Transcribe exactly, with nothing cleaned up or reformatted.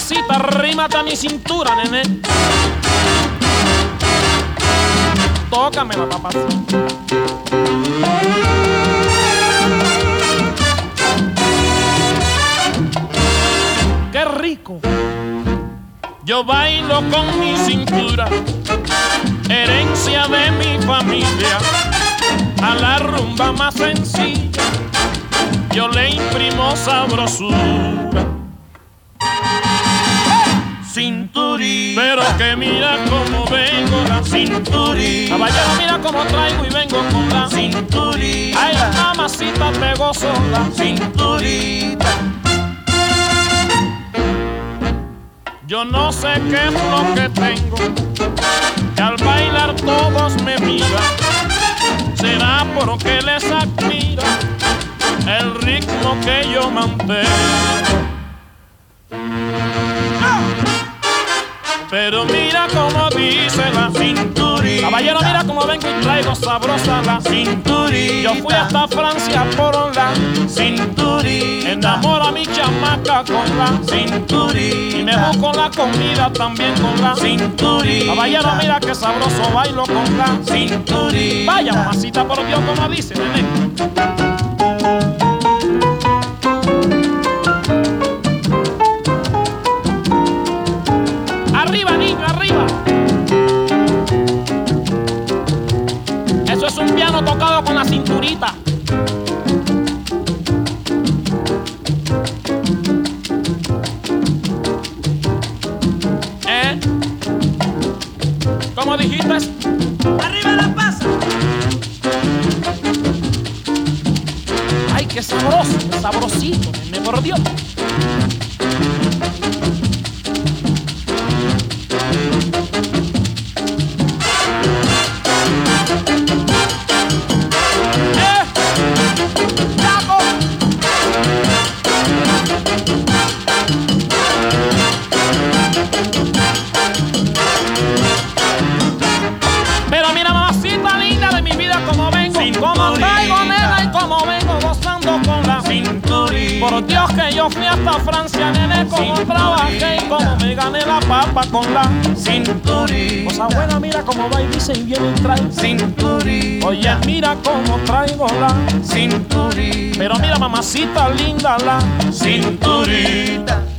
mamacita, arrímate a mi cintura, nene. Tócamela, papacita. ¡Qué rico! Yo bailo con mi cintura, herencia de mi familia. A la rumba más sencilla yo le imprimo sabrosura. Cinturí, pero que mira cómo vengo la cinturí. Caballero, mira cómo traigo y vengo con la cinturí. Ay, la mamacita te gozo la cinturita. Yo no sé qué es lo que tengo, que al bailar todos me miran. Será porque les admira el ritmo que yo mantengo. Pero mira como dice la cinturita. Caballero, mira como vengo y traigo sabrosa la cinturita. Yo fui hasta Francia por la cinturita. Enamoro a mi chamaca con la cinturita. Y me busco la comida también con la cinturita. Caballero, mira que sabroso bailo con la cinturita. Vaya mamacita, por Dios, como dice, nene. Arriba, niño, arriba. Eso es un piano tocado con la cinturita. ¿Eh? ¿Cómo dijiste? ¡Arriba la pasa! Ay, qué sabroso, qué sabrosito, me por Dios. Pero mira, mamacita linda de mi vida, como vengo, como traigo, nena, y como vengo gozando con la cinturita. Por Dios que yo fui hasta Francia, nene, como trabajé y como me gané la papa con la cinturita. Cosa buena, mira cómo va y dice y viene y trae cinturita. Oye, mira cómo traigo la cinturita. Pero mira, mamacita linda, la cinturita.